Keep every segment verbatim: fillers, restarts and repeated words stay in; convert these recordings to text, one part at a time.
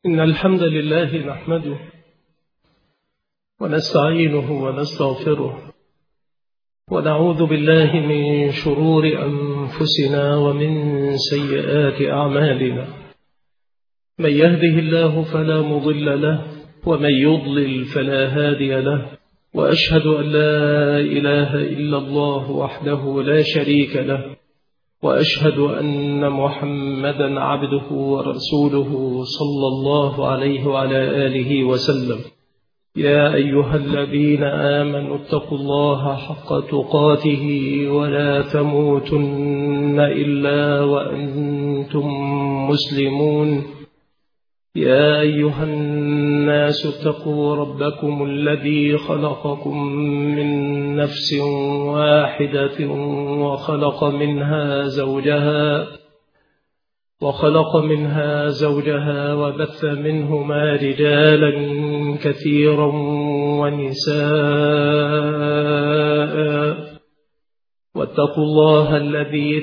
إن الحمد لله نحمده ونستعينه ونستغفره ونعوذ بالله من شرور أنفسنا ومن سيئات أعمالنا. من يهده الله فلا مضل له ومن يضلل فلا هادي له، وأشهد أن لا إله إلا الله وحده لا شريك له، وأشهد أن محمدا عبده ورسوله صلى الله عليه وعلى آله وسلم. يا أيها الذين آمنوا اتقوا الله حق تقاته ولا تموتن إلا وأنتم مسلمون. يا أيها الناس اتقوا ربكم الذي خلقكم من نفس واحدة وخلق منها زوجها وخلق منها زوجها وبث منهما رجالا كثيرا ونساء، واتقوا الله الذي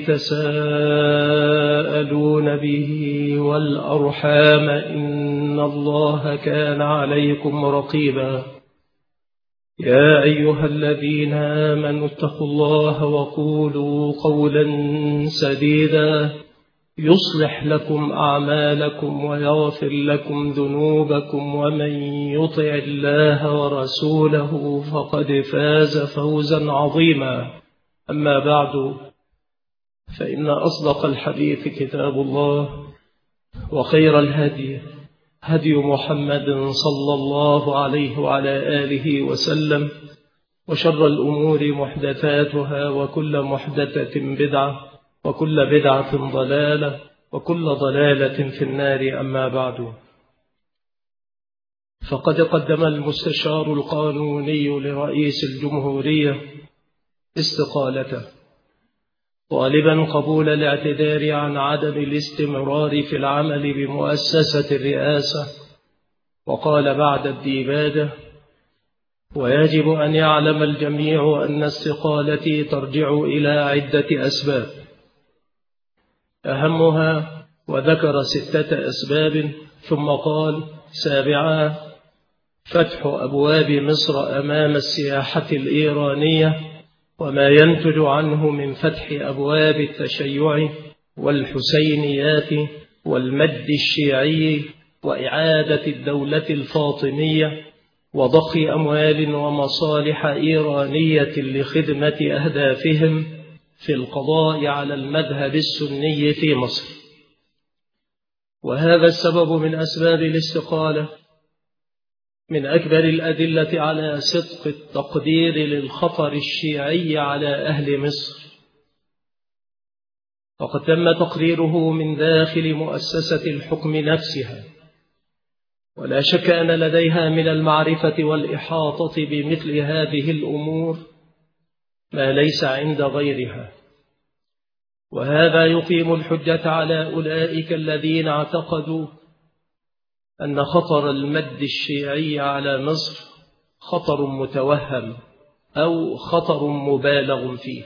تساءلون به والأرحام إن الله كان عليكم رقيبا. يا أيها الذين آمنوا اتقوا الله وقولوا قولا سديدا يصلح لكم أعمالكم ويغفر لكم ذنوبكم، ومن يطع الله ورسوله فقد فاز فوزا عظيما. أما بعد، فإن أصدق الحديث كتاب الله، وخير الهدي هدي محمد صلى الله عليه وعلى آله وسلم، وشر الأمور محدثاتها، وكل محدثة بدعة، وكل بدعة ضلالة، وكل ضلالة في النار. أما بعد، فقد قدم المستشار القانوني لرئيس الجمهورية استقالته، طالبا قبول الاعتذار عن عدم الاستمرار في العمل بمؤسسة الرئاسة. وقال بعد الديباجة: ويجب أن يعلم الجميع أن استقالتي ترجع إلى عدة أسباب، أهمها وذكر ستة أسباب، ثم قال: سابعا، فتح أبواب مصر أمام السياحة الإيرانية وما ينتج عنه من فتح أبواب التشيع والحسينيات والمد الشيعي وإعادة الدولة الفاطمية وضخ أموال ومصالح إيرانية لخدمة أهدافهم في القضاء على المذهب السني في مصر. وهذا السبب من أسباب الاستقالة من أكبر الأدلة على صدق التقدير للخطر الشيعي على أهل مصر، وقد تم تقريره من داخل مؤسسة الحكم نفسها، ولا شك أن لديها من المعرفة والإحاطة بمثل هذه الأمور ما ليس عند غيرها. وهذا يقيم الحجة على أولئك الذين اعتقدوا أن خطر المد الشيعي على مصر خطر متوهم أو خطر مبالغ فيه.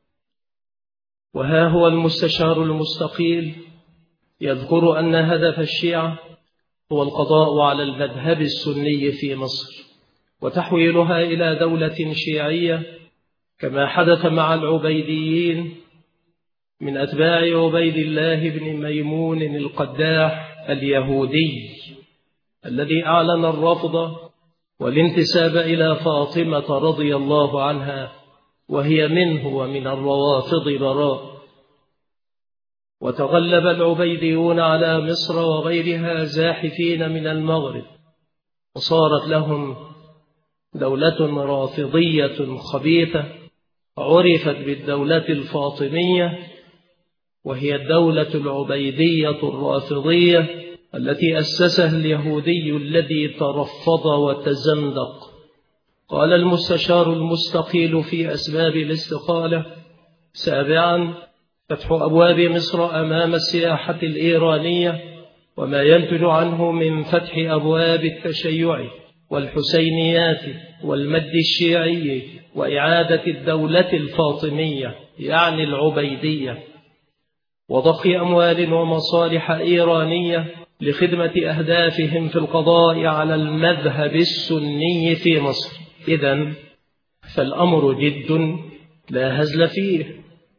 وها هو المستشار المستقيل يذكر أن هدف الشيعة هو القضاء على المذهب السني في مصر وتحويلها إلى دولة شيعية، كما حدث مع العبيديين من أتباع عبيد الله بن ميمون القداح اليهودي، الذي أعلن الرفض والانتساب إلى فاطمة رضي الله عنها، وهي منه ومن الروافض براء. وتغلب العبيديون على مصر وغيرها زاحفين من المغرب، وصارت لهم دولة رافضية خبيثة عرفت بالدولة الفاطمية، وهي الدولة العبيدية الرافضية التي أسسها اليهودي الذي ترفض وتزندق. قال المستشار المستقيل في أسباب الاستقالة: سابعا، فتح أبواب مصر أمام السياحة الإيرانية وما ينتج عنه من فتح أبواب التشيع والحسينيات والمد الشيعي وإعادة الدولة الفاطمية يعني العبيدية وضخ أموال ومصالح إيرانية لخدمة أهدافهم في القضاء على المذهب السني في مصر. إذن فالأمر جد لا هزل فيه،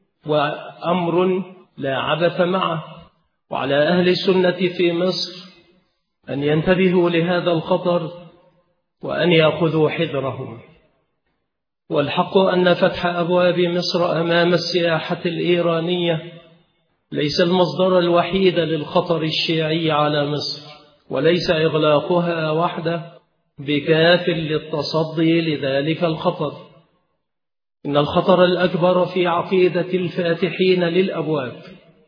وأمر لا عبث معه، وعلى أهل السنة في مصر أن ينتبهوا لهذا الخطر وأن يأخذوا حذرهم. والحق أن فتح أبواب مصر أمام السياحة الإيرانية ليس المصدر الوحيد للخطر الشيعي على مصر، وليس إغلاقها وحده بكاف للتصدي لذلك الخطر. إن الخطر الأكبر في عقيدة الفاتحين للأبواب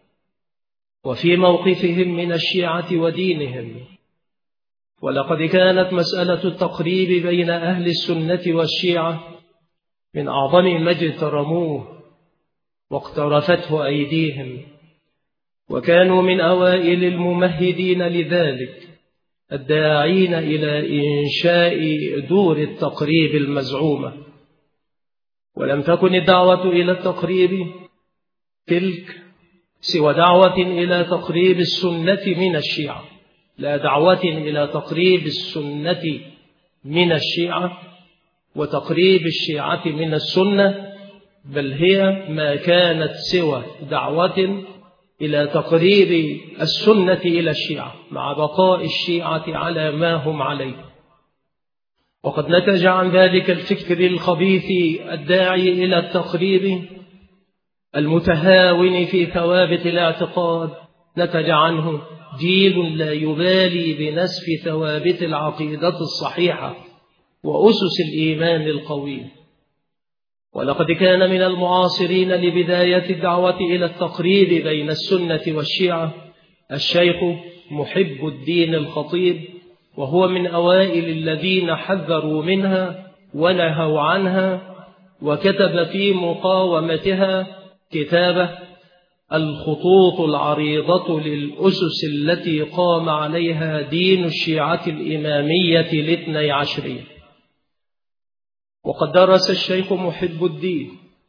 وفي موقفهم من الشيعة ودينهم. ولقد كانت مسألة التقريب بين أهل السنة والشيعة من أعظم ما اجترموه واقترفته أيديهم، وكانوا من أوائل الممهدين لذلك، الداعين إلى إنشاء دور التقريب المزعومة. ولم تكن الدعوة إلى التقريب تلك سوى دعوة إلى تقريب السنة من الشيعة، لا دعوة إلى تقريب السنة من الشيعة وتقريب الشيعة من السنة، بل هي ما كانت سوى دعوة إلى تقريب السنة إلى الشيعة مع بقاء الشيعة على ما هم عليه. وقد نتج عن ذلك الفكر الخبيث الداعي إلى التقريب المتهاون في ثوابت الاعتقاد، نتج عنه جيل لا يبالي بنسف ثوابت العقيدة الصحيحة وأسس الإيمان القوي. ولقد كان من المعاصرين لبداية الدعوة إلى التقريب بين السنة والشيعة الشيخ محب الدين الخطيب، وهو من أوائل الذين حذروا منها ونهوا عنها، وكتب في مقاومتها كتابه الخطوط العريضة للأسس التي قام عليها دين الشيعة الإمامية الاثني عشرية. وقد درس الشيخ محب الدين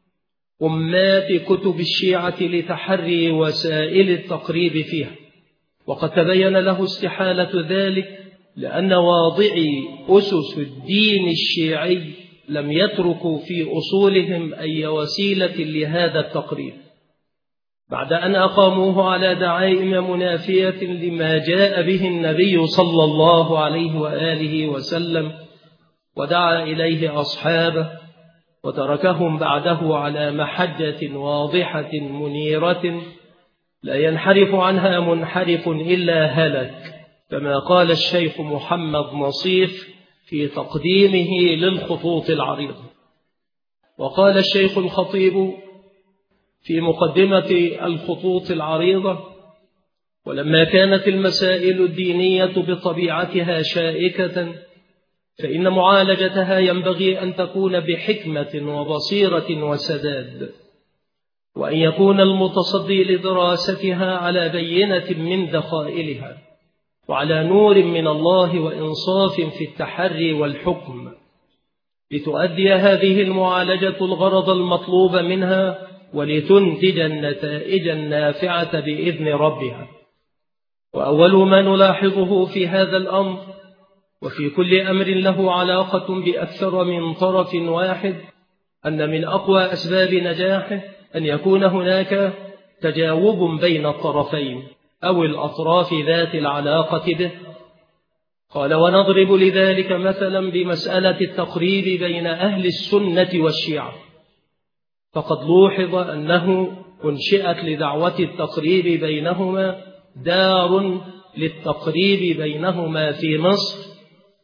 أمات كتب الشيعة لتحري وسائل التقريب فيها، وقد تبين له استحالة ذلك لأن واضعي أسس الدين الشيعي لم يتركوا في أصولهم أي وسيلة لهذا التقريب، بعد أن أقاموه على دعائم منافية لما جاء به النبي صلى الله عليه وآله وسلم ودعا إليه أصحابه، وتركهم بعده على محجة واضحة منيرة لا ينحرف عنها منحرف إلا هلك، كما قال الشيخ محمد نصيف في تقديمه للخطوط العريضة. وقال الشيخ الخطيب في مقدمة الخطوط العريضة: ولما كانت المسائل الدينية بطبيعتها شائكة، فإن معالجتها ينبغي أن تكون بحكمة وبصيرة وسداد، وأن يكون المتصدي لدراستها على بينة من دخائلها وعلى نور من الله وإنصاف في التحري والحكم، لتؤدي هذه المعالجة الغرض المطلوب منها ولتنتج النتائج النافعة بإذن ربها. وأول ما نلاحظه في هذا الأمر وفي كل أمر له علاقة بأكثر من طرف واحد أن من أقوى أسباب نجاحه أن يكون هناك تجاوب بين الطرفين أو الأطراف ذات العلاقة به. قال: ونضرب لذلك مثلا بمسألة التقريب بين أهل السنة والشيعة، فقد لوحظ أنه أنشئت لدعوة التقريب بينهما دار للتقريب بينهما في مصر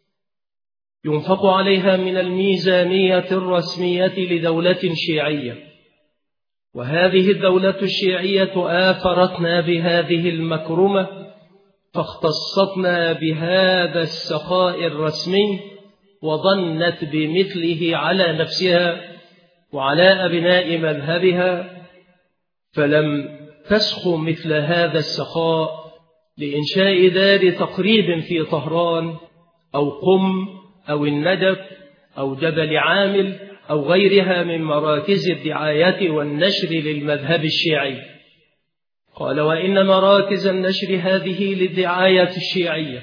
ينفق عليها من الميزانية الرسمية لدولة شيعية، وهذه الدولة الشيعية آثرتنا بهذه المكرمة، فاختصتنا بهذا السخاء الرسمي وظنت بمثله على نفسها وعلى أبناء مذهبها، فلم تسخ مثل هذا السخاء لإنشاء دار تقريب في طهران أو قم أو الندف أو جبل عامل أو غيرها من مراكز الدعاية والنشر للمذهب الشيعي. قال: وإن مراكز النشر هذه للدعاية الشيعية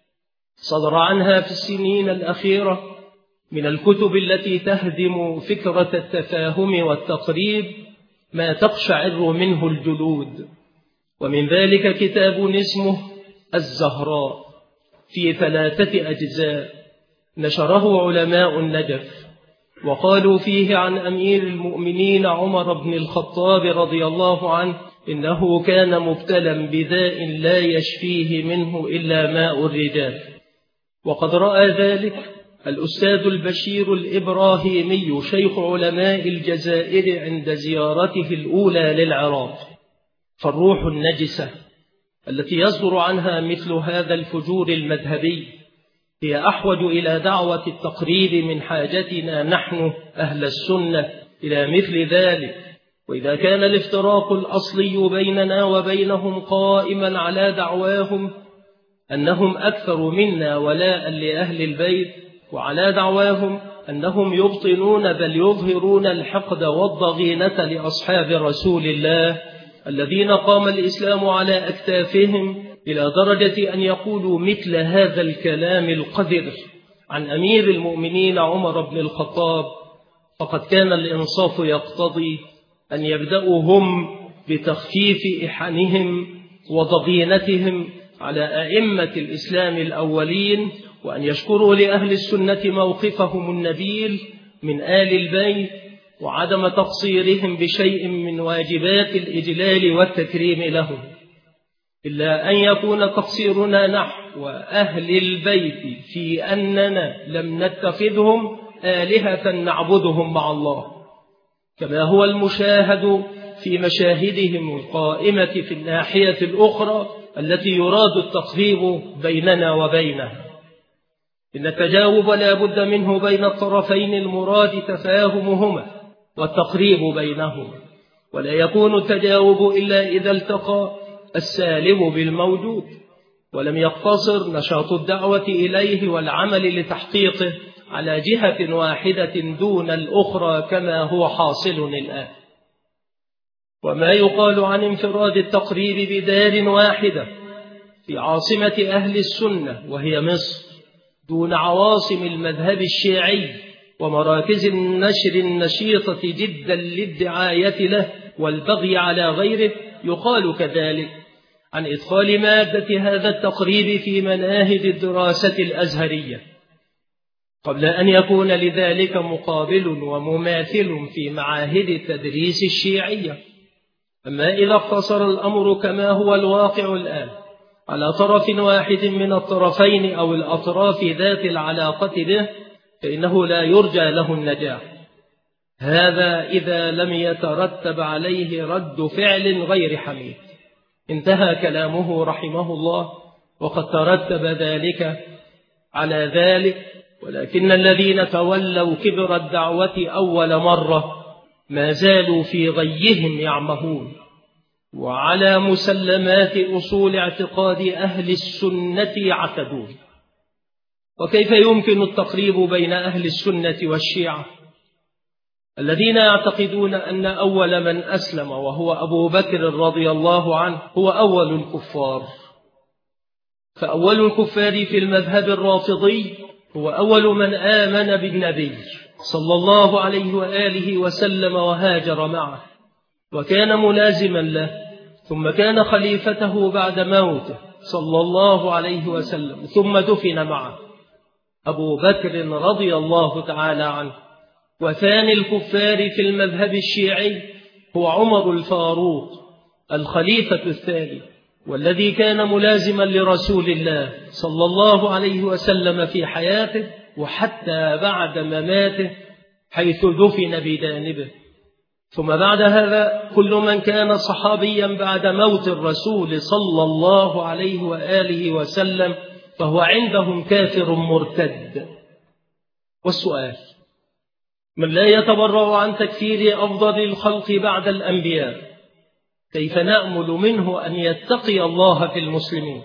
صدر عنها في السنين الأخيرة من الكتب التي تهدم فكرة التفاهم والتقريب ما تقشعر منه الجلود، ومن ذلك كتاب اسمه الزهراء في ثلاثة أجزاء نشره علماء النجف، وقالوا فيه عن أمير المؤمنين عمر بن الخطاب رضي الله عنه إنه كان مبتلا بداء لا يشفيه منه إلا ماء الرجال. وقد رأى ذلك الأستاذ البشير الإبراهيمي شيخ علماء الجزائر عند زيارته الأولى للعراق. فالروح النجسة التي يصدر عنها مثل هذا الفجور المذهبي هي أحوج إلى دعوة التقريب من حاجتنا نحن أهل السنة إلى مثل ذلك. وإذا كان الافتراق الأصلي بيننا وبينهم قائما على دعواهم أنهم أكثر منا ولاء لأهل البيت، وعلى دعواهم أنهم يبطنون بل يظهرون الحقد والضغينة لأصحاب رسول الله الذين قام الإسلام على أكتافهم، إلى درجة أن يقولوا مثل هذا الكلام القذر عن أمير المؤمنين عمر بن الخطاب، فقد كان الإنصاف يقتضي أن يبدأوا هم بتخفيف إحنهم وضغينتهم على أئمة الإسلام الأولين، وأن يشكروا لأهل السنة موقفهم النبيل من آل البيت وعدم تقصيرهم بشيء من واجبات الإجلال والتكريم لهم، إلا أن يكون تقصيرنا نحو أهل البيت في أننا لم نتخذهم آلهة نعبدهم مع الله، كما هو المشاهد في مشاهدهم القائمة في الناحية الأخرى التي يراد التقريب بيننا وبينها. إن التجاوب لا بد منه بين الطرفين المراد تفاهمهما والتقريب بينهما، ولا يكون التجاوب إلا إذا التقى السالب بالموجود، ولم يقتصر نشاط الدعوة إليه والعمل لتحقيقه على جهة واحدة دون الأخرى كما هو حاصل الآن. وما يقال عن انفراد التقريب بدار واحدة في عاصمة أهل السنة وهي مصر دون عواصم المذهب الشيعي ومراكز النشر النشيطة جدا للدعاية له والبغي على غيره، يقال كذلك عن إدخال مادة هذا التقريب في مناهج الدراسة الأزهرية قبل أن يكون لذلك مقابل ومماثل في معاهد التدريس الشيعية. أما إذا اقتصر الأمر كما هو الواقع الآن على طرف واحد من الطرفين أو الأطراف ذات العلاقة به فإنه لا يرجى له النجاح، هذا إذا لم يترتب عليه رد فعل غير حميد. انتهى كلامه رحمه الله. وقد ترتب ذلك على ذلك، ولكن الذين تولوا كبر الدعوة أول مرة ما زالوا في غيهم يعمهون، وعلى مسلمات أصول اعتقاد أهل السنة يعتدون. وكيف يمكن التقريب بين أهل السنة والشيعة الذين يعتقدون أن أول من أسلم وهو أبو بكر رضي الله عنه هو أول الكفار؟ فأول الكفار في المذهب الرافضي هو أول من آمن بالنبي صلى الله عليه وآله وسلم وهاجر معه وكان ملازما له، ثم كان خليفته بعد موته صلى الله عليه وسلم، ثم دفن معه أبو بكر رضي الله تعالى عنه. وثاني الكفار في المذهب الشيعي هو عمر الفاروق الخليفة الثاني، والذي كان ملازما لرسول الله صلى الله عليه وسلم في حياته وحتى بعد مماته حيث دفن بجانبه. ثم بعد هذا كل من كان صحابيا بعد موت الرسول صلى الله عليه وآله وسلم فهو عندهم كافر مرتد. والسؤال: من لا يتبرأ عن تكفير أفضل الخلق بعد الأنبياء كيف نأمل منه أن يتقي الله في المسلمين؟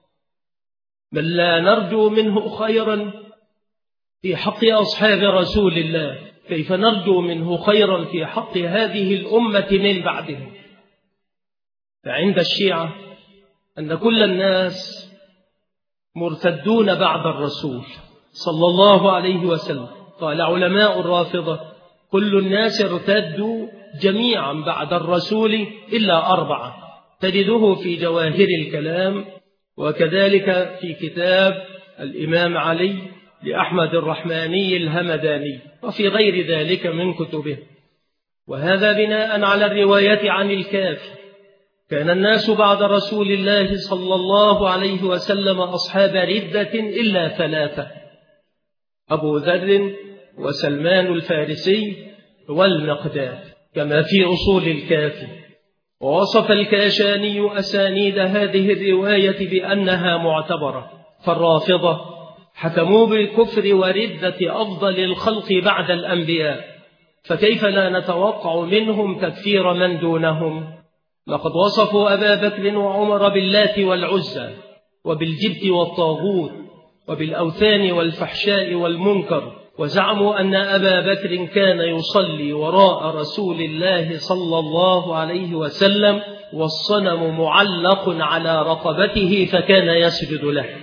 من لا نرجو منه خيرا في حق أصحاب رسول الله كيف نرجو منه خيرا في حق هذه الأمة من بعدهم؟ فعند الشيعة أن كل الناس مرتدون بعد الرسول صلى الله عليه وسلم. قال علماء الرافضة: كل الناس ارتدوا جميعا بعد الرسول إلا أربعة، تجده في جواهر الكلام، وكذلك في كتاب الإمام علي لأحمد الرحماني الهمداني، وفي غير ذلك من كتبه. وهذا بناء على الرواية عن الكافي. كان الناس بعد رسول الله صلى الله عليه وسلم أصحاب ردة إلا ثلاثة: أبو ذر وسلمان الفارسي والمقداد، كما في أصول الكافي. ووصف الكاشاني أسانيد هذه الرواية بأنها معتبرة، فالرافضة حكموا بالكفر وردة أفضل الخلق بعد الأنبياء، فكيف لا نتوقع منهم تكفير من دونهم؟ لقد وصفوا أبا بكر وعمر باللات والعزى وبالجبت والطاغوت وبالأوثان والفحشاء والمنكر، وزعموا أن أبا بكر كان يصلي وراء رسول الله صلى الله عليه وسلم والصنم معلق على رقبته فكان يسجد له.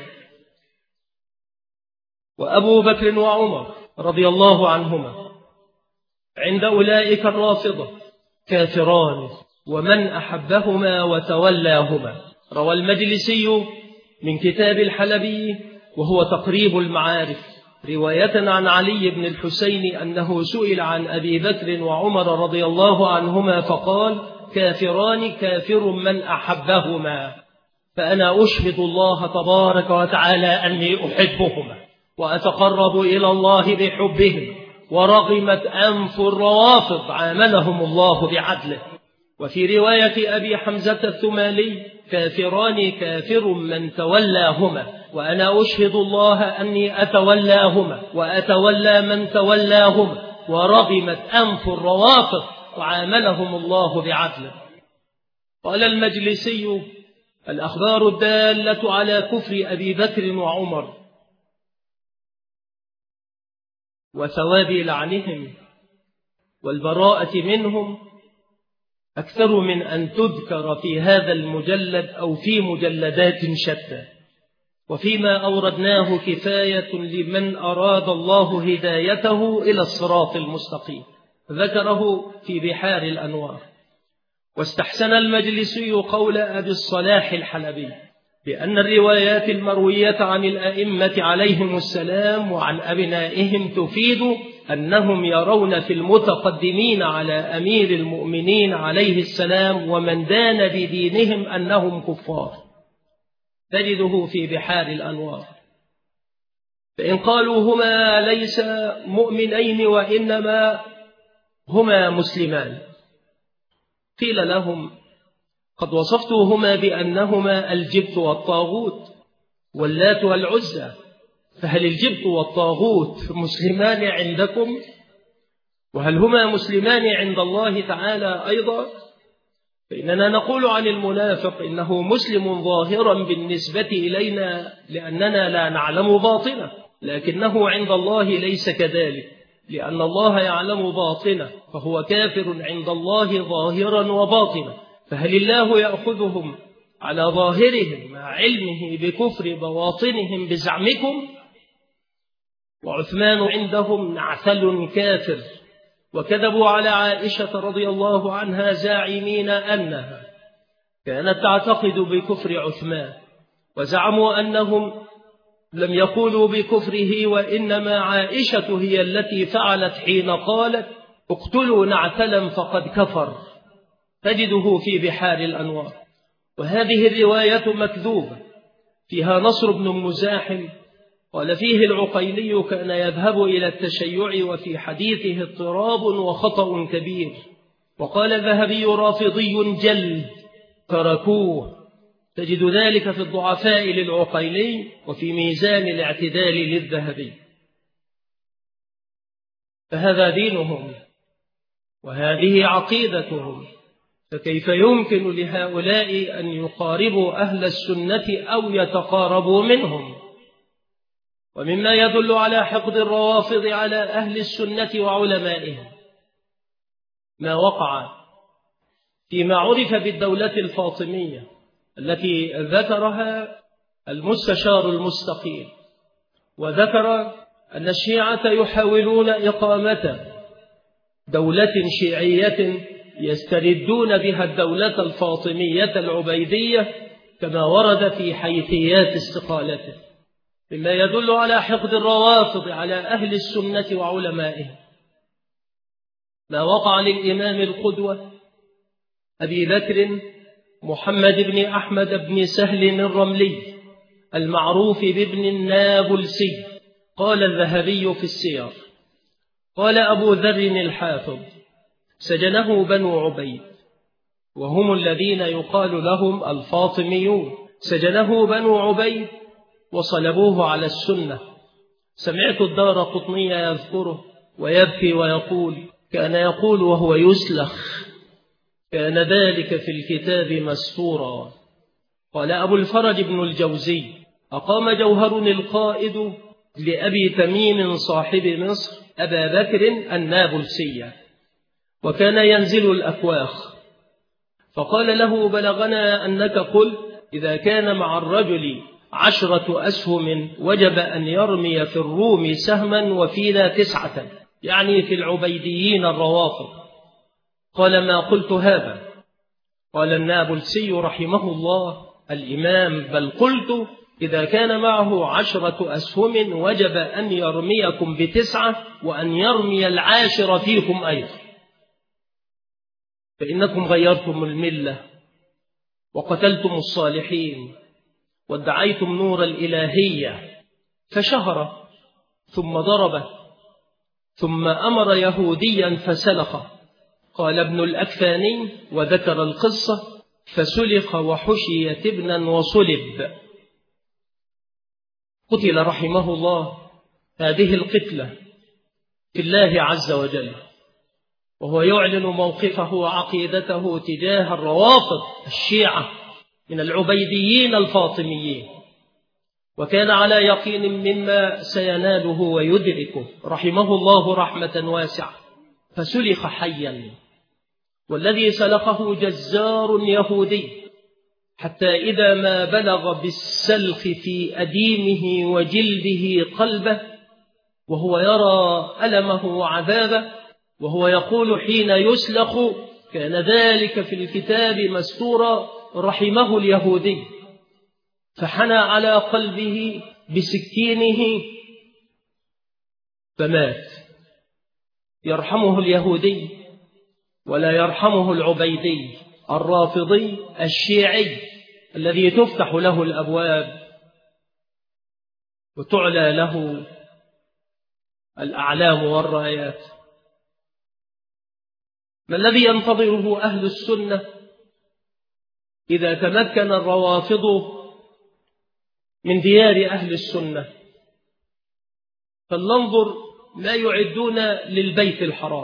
وأبو بكر وعمر رضي الله عنهما عند أولئك الرافضة كافران، ومن أحبهما وتولاهما. روى المجلسي من كتاب الحلبي وهو تقريب المعارف رواية عن علي بن الحسين أنه سئل عن أبي بكر وعمر رضي الله عنهما فقال: كافران كافر من أحبهما، فأنا أشهد الله تبارك وتعالى أني أحبهما وأتقرب إلى الله بحبهم. ورغمت أنف الروافض عاملهم الله بعدله. وفي رواية أبي حمزة الثمالي: كافران كافر من تولاهما، وأنا أشهد الله أني أتولاهما وأتولى من تولاهما. ورغمت أنف الروافض وعاملهم الله بعدله. قال المجلسي: الأخبار الدالة على كفر أبي بكر وعمر وثواب لعنهم والبراءة منهم أكثر من أن تذكر في هذا المجلد أو في مجلدات شتى، وفيما أوردناه كفاية لمن أراد الله هدايته إلى الصراط المستقيم. ذكره في بحار الأنوار. واستحسن المجلسي قول أبي الصلاح الحلبي بأن الروايات المروية عن الأئمة عليهم السلام وعن أبنائهم تفيد أنهم يرون في المتقدمين على أمير المؤمنين عليه السلام ومن دان بدينهم أنهم كفار. تجده في بحار الأنوار. فإن قالوا هما ليس مؤمنين وإنما هما مسلمان، قيل لهم: قد وصفتهما بأنهما الجبت والطاغوت واللات والعزى، فهل الجبت والطاغوت مسلمان عندكم؟ وهل هما مسلمان عند الله تعالى أيضا؟ فإننا نقول عن المنافق إنه مسلم ظاهرا بالنسبة إلينا لأننا لا نعلم باطنه، لكنه عند الله ليس كذلك، لأن الله يعلم باطنه، فهو كافر عند الله ظاهرا وباطنا. فهل الله يأخذهم على ظاهرهم مع علمه بكفر بواطنهم بزعمكم؟ وعثمان عندهم نعثل كافر، وكذبوا على عائشة رضي الله عنها زاعمين أنها كانت تعتقد بكفر عثمان، وزعموا أنهم لم يقولوا بكفره وإنما عائشة هي التي فعلت حين قالت: اقتلوا نعثلا فقد كفر. تجده في بحار الأنوار. وهذه الرواية مكذوبة، فيها نصر بن مزاحم قال فيه العقيلي: كان يذهب إلى التشيع وفي حديثه اضطراب وخطأ كبير. وقال الذهبي: رافضي جلد تركوه. تجد ذلك في الضعفاء للعقيلي وفي ميزان الاعتدال للذهبي. فهذا دينهم وهذه عقيدتهم، فكيف يمكن لهؤلاء أن يقاربوا أهل السنة أو يتقاربوا منهم؟ ومما يدل على حقد الروافض على أهل السنة وعلمائهم ما وقع فيما عرف بالدولة الفاطمية التي ذكرها المستشار المستقيل، وذكر أن الشيعة يحاولون إقامة دولة شيعية يستردون بها الدولة الفاطمية العبيدية كما ورد في حيثيات استقالته، مما يدل على حقد الروافض على أهل السنة وعلمائهم. ما وقع للإمام القدوة أبي بكر محمد بن أحمد بن سهل الرملي المعروف بابن النابلسي، قال الذهبي في السير، قال أبو ذر الحافظ: سجنه بنو عبيد، وهم الذين يقال لهم الفاطميون، سجنه بنو عبيد وصلبوه على السنة. سمعت الدارقطني يذكره ويبكي ويقول: كان يقول وهو يسلخ: كان ذلك في الكتاب مسطورا. قال أبو الفرج بن الجوزي: أقام جوهر القائد لأبي تميم صاحب مصر أبا بكر النابلسية، وكان ينزل الأكواخ، فقال له: بلغنا أنك قلت إذا كان مع الرجل عشرة أسهم وجب أن يرمي في الروم سهما وفينا تسعة، يعني في العبيديين الروافض. قال: ما قلت هذا. قال النابلسي رحمه الله الإمام: بل قلت إذا كان معه عشرة أسهم وجب أن يرميكم بتسعة وأن يرمي العاشر فيكم أيضا، فإنكم غيرتم الملة وقتلتم الصالحين وادعيتم نور الإلهية. فشهر ثم ضرب ثم أمر يهوديا فسلخه. قال ابن الأكفاني وذكر القصة: فسلخ وحشي ابنا وصلب. قتل رحمه الله هذه القتلة في الله عز وجل، وهو يعلن موقفه وعقيدته تجاه الروافض الشيعة من العبيديين الفاطميين، وكان على يقين مما سيناله ويدركه رحمه الله رحمة واسعة. فسلخ حيا، والذي سلخه جزار يهودي، حتى إذا ما بلغ بالسلخ في أديمه وجلده قلبه وهو يرى ألمه وعذابه، وهو يقول حين يسلخ: كان ذلك في الكتاب مستورا، رحمه اليهودي، فحنى على قلبه بسكينه فمات. يرحمه اليهودي ولا يرحمه العبيدي الرافضي الشيعي الذي تفتح له الأبواب وتعلى له الأعلام والرايات. ما الذي ينتظره أهل السنة إذا تمكن الروافض من ديار أهل السنة؟ فلننظر ما يعدون للبيت الحرام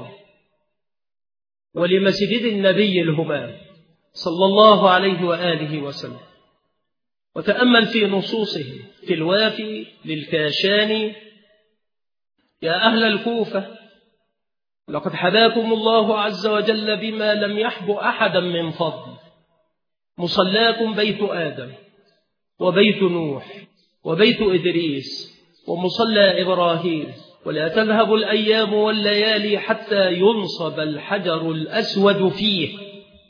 ولمسجد النبي الهمام صلى الله عليه وآله وسلم، وتأمل في نصوصه في الوافي للكاشاني: يا أهل الكوفة، لقد حباكم الله عز وجل بما لم يحب أحدا من فضل. مصلاكم بيت آدم وبيت نوح وبيت إدريس ومصلى إبراهيم، ولا تذهب الأيام والليالي حتى ينصب الحجر الأسود فيه.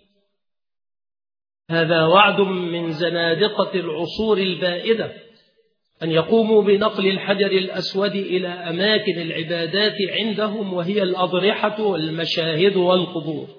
هذا وعد من زنادقة العصور البائدة أن يقوموا بنقل الحجر الأسود إلى أماكن العبادات عندهم، وهي الأضرحة والمشاهد والقبور.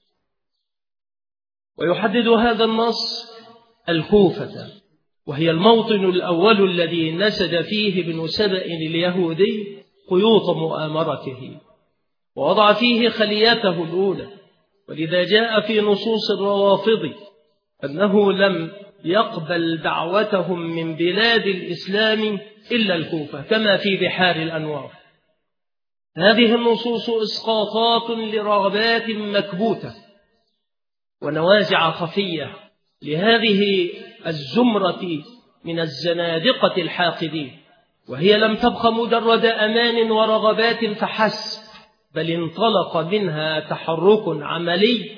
ويحدد هذا النص الكوفة، وهي الموطن الأول الذي نسج فيه ابن سبأ اليهودي قيوط مؤامرته ووضع فيه خليته الأولى. ولذا جاء في نصوص الروافض أنه لم يقبل دعوتهم من بلاد الإسلام إلا الكوفة، كما في بحار الأنوار. هذه النصوص إسقاطات لرغبات مكبوتة ونوازع خفية لهذه الزمرة من الزنادقة الحاقدين، وهي لم تبق مجرد أمان ورغبات فحسب، بل انطلق منها تحرك عملي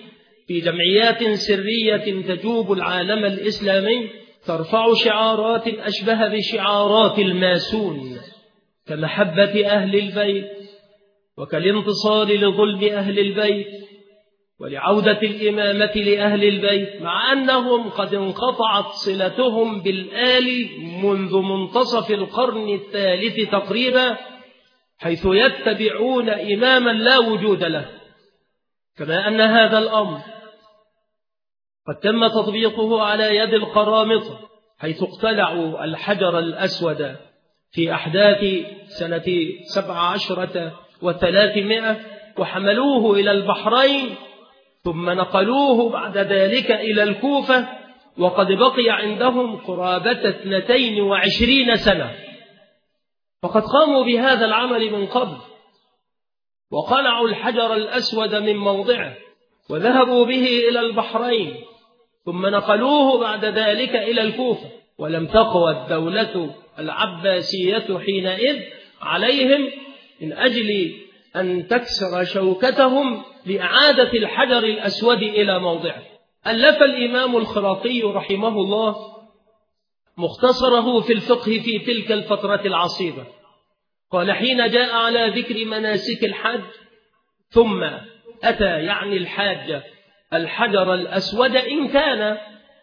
في جمعيات سرية تجوب العالم الإسلامي ترفع شعارات أشبه بشعارات الماسون كمحبة أهل البيت وكالانتصار لظلم أهل البيت ولعودة الإمامة لأهل البيت، مع أنهم قد انقطعت صلتهم بالآل منذ منتصف القرن الثالث تقريبا، حيث يتبعون إماما لا وجود له. كما أن هذا الأمر قد تم تطبيقه على يد القرامطة، حيث اقتلعوا الحجر الأسود في أحداث سنة سبع عشرة وثلاثمائة وحملوه إلى البحرين، ثم نقلوه بعد ذلك إلى الكوفة، وقد بقي عندهم قرابة اثنتين وعشرين سنة. فقد قاموا بهذا العمل من قبل، وقلعوا الحجر الأسود من موضعه وذهبوا به إلى البحرين، ثم نقلوه بعد ذلك إلى الكوفة، ولم تقوى الدولة العباسية حينئذ عليهم من أجل أن تكسر شوكتهم لإعادة الحجر الأسود إلى موضعه. ألف الإمام الخراقي رحمه الله مختصره في الفقه في تلك الفترة العصيبة. قال: حين جاء على ذكر مناسك الحج ثم أتى يعني الحاج الحجر الأسود إن كان،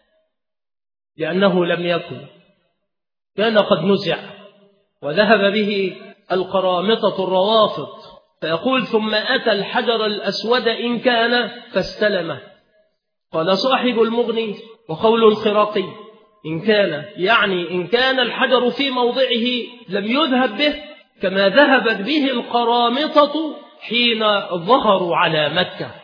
لأنه لم يكن، كان قد نزع وذهب به القرامطة الروافض، فيقول: ثم أتى الحجر الأسود إن كان فاستلمه. قال صاحب المغني: وقول الخراقي إن كان يعني إن كان الحجر في موضعه لم يذهب به، كما ذهبت به القرامطة حين ظهروا على مكة.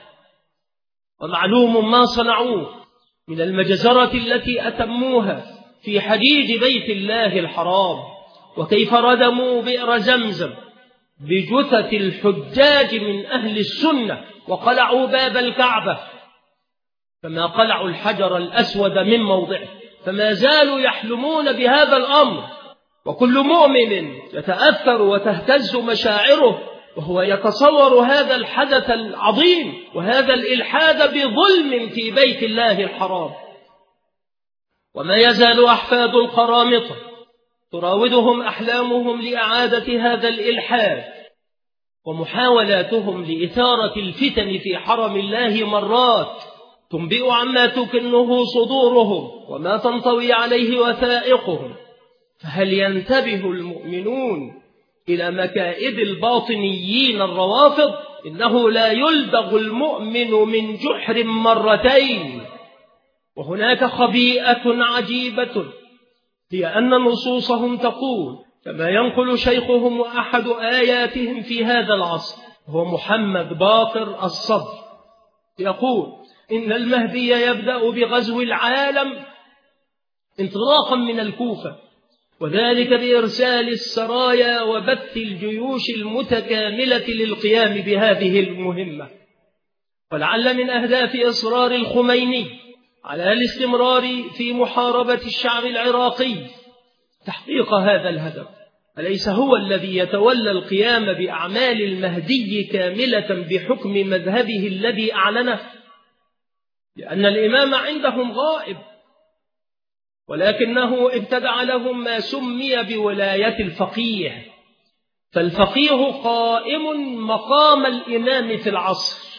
ومعلوم ما صنعوه من المجزرة التي أتموها في حديد بيت الله الحرام، وكيف ردموا بئر زمزم بجثث الحجاج من أهل السنة، وقلعوا باب الكعبة كما قلعوا الحجر الأسود من موضعه، فما زالوا يحلمون بهذا الأمر. وكل مؤمن يتأثر وتهتز مشاعره وهو يتصور هذا الحدث العظيم وهذا الإلحاد بظلم في بيت الله الحرام. وما يزال أحفاد القرامطة تراودهم أحلامهم لإعادة هذا الإلحاد، ومحاولاتهم لإثارة الفتن في حرم الله مرات تنبئ عما تكنه صدورهم وما تنطوي عليه وثائقهم. فهل ينتبه المؤمنون إلى مكائد الباطنيين الروافض؟ إنه لا يلدغ المؤمن من جحر مرتين. وهناك خبيئة عجيبة هي أن نصوصهم تقول، كما ينقل شيخهم وأحد آياتهم في هذا العصر هو محمد باقر الصبر، يقول: إن المهدي يبدأ بغزو العالم انطلاقا من الكوفة، وذلك بإرسال السرايا وبث الجيوش المتكاملة للقيام بهذه المهمة. ولعل من أهداف إصرار الخميني على الاستمرار في محاربة الشعب العراقي تحقيق هذا الهدف. أليس هو الذي يتولى القيام بأعمال المهدي كاملة بحكم مذهبه الذي أعلنه؟ لأن الإمام عندهم غائب، ولكنه ابتدع لهم ما سمي بولاية الفقيه، فالفقيه قائم مقام الإمام في العصر.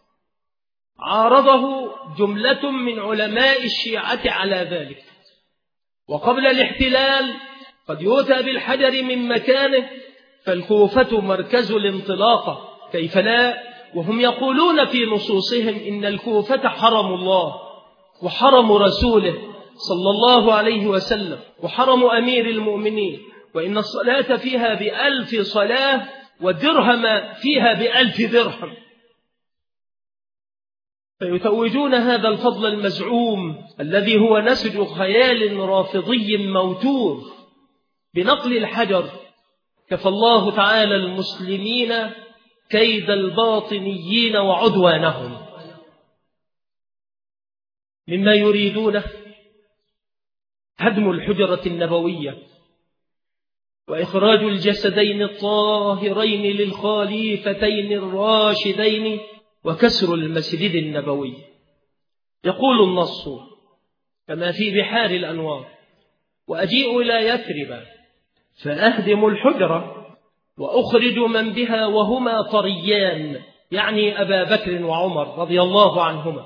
عارضه جملة من علماء الشيعة على ذلك، وقبل الاحتلال قد يؤتى بالحجر من مكانه، فالكوفة مركز الانطلاقة، كيف لا؟ وهم يقولون في نصوصهم إن الكوفة حرم الله وحرم رسوله صلى الله عليه وسلم وحرم أمير المؤمنين، وإن الصلاة فيها بألف صلاة والدرهم فيها بألف درهم. فيتوجون هذا الفضل المزعوم الذي هو نسج خيال رافضي موتور بنقل الحجر. كفى الله تعالى المسلمين كيد الباطنيين وعدوانهم. مما يريدونه هدم الحجرة النبوية وإخراج الجسدين الطاهرين للخليفتين الراشدين وكسر المسجد النبوي. يقول النص كما في بحار الأنوار: وأجيء إلى يثرب فأهدم الحجرة وأخرج من بها وهما طريان، يعني أبا بكر وعمر رضي الله عنهما،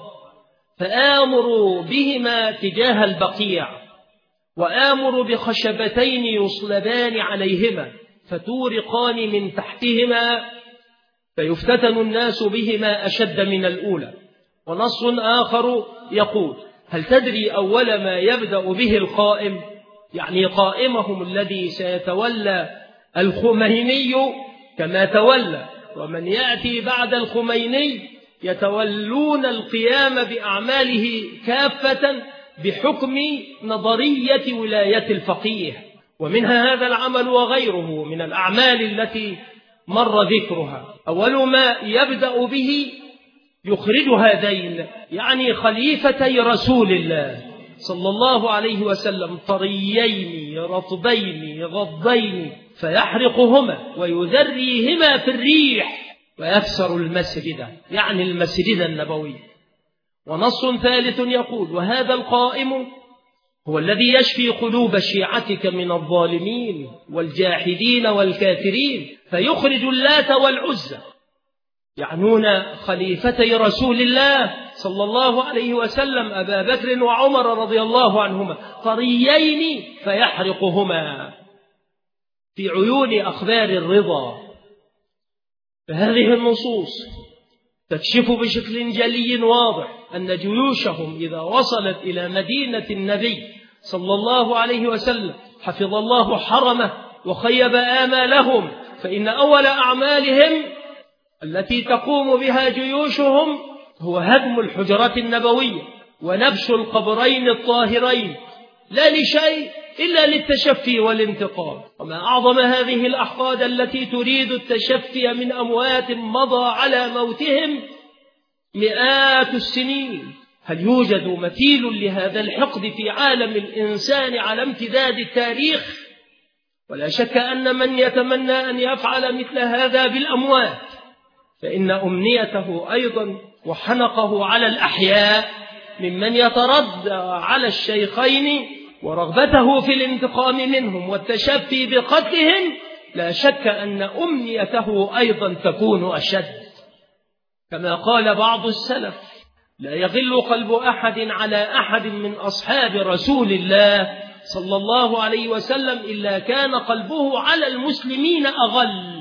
فآمر بهما تجاه البقيع، وآمر بخشبتين يصلبان عليهما فتورقان من تحتهما، فيفتتن الناس بهما أشد من الأولى. ونص آخر يقول: هل تدري أول ما يبدأ به القائم؟ يعني قائمهم الذي سيتولى الخميني كما تولى، ومن يأتي بعد الخميني يتولون القيام بأعماله كافة بحكم نظرية ولاية الفقيه. ومنها هذا العمل وغيره من الأعمال التي مر ذكرها. أول ما يبدأ به يخرج هذين، يعني خليفتي رسول الله صلى الله عليه وسلم، طريين رطبين غضين، فيحرقهما ويذريهما في الريح ويكسر المسجد، يعني المسجد النبوي. ونص ثالث يقول: وهذا القائم هو الذي يشفي قلوب شيعتك من الظالمين والجاحدين والكافرين، فيخرج اللات والعزى، يعنون خليفتي رسول الله صلى الله عليه وسلم أبا بكر وعمر رضي الله عنهما، طريين فيحرقهما في عيون أخبار الرضا. فهذه النصوص تكشف بشكل جلي واضح أن جيوشهم إذا وصلت إلى مدينة النبي صلى الله عليه وسلم حفظ الله حرمه وخيب آمالهم، فإن أول أعمالهم التي تقوم بها جيوشهم هو هدم الحجرات النبوية ونبش القبرين الطاهرين، لا لشيء إلا للتشفي والانتقام. وما أعظم هذه الأحقاد التي تريد التشفي من أموات مضى على موتهم مئات السنين. هل يوجد مثيل لهذا الحقد في عالم الإنسان على امتداد التاريخ؟ ولا شك أن من يتمنى أن يفعل مثل هذا بالأموات فإن أمنيته أيضا وحنقه على الأحياء ممن يتردى على الشيخين، ورغبته في الانتقام منهم والتشفي بقتلهم لا شك أن أمنيته أيضا تكون أشد. كما قال بعض السلف: لا يغل قلب أحد على أحد من أصحاب رسول الله صلى الله عليه وسلم إلا كان قلبه على المسلمين أغل.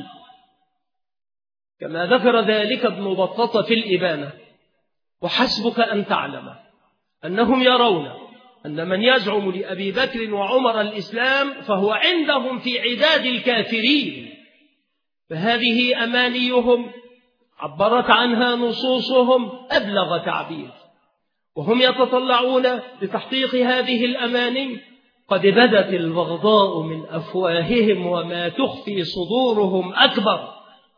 كما ذكر ذلك ابن بطة في الإبانة. وحسبك أن تعلم أنهم يرون أن من يزعم لأبي بكر وعمر الإسلام فهو عندهم في عداد الكافرين، فهذه أمانيهم عبرت عنها نصوصهم أبلغ تعبير، وهم يتطلعون لتحقيق هذه الأماني. قد بدت البغضاء من أفواههم وما تخفي صدورهم أكبر.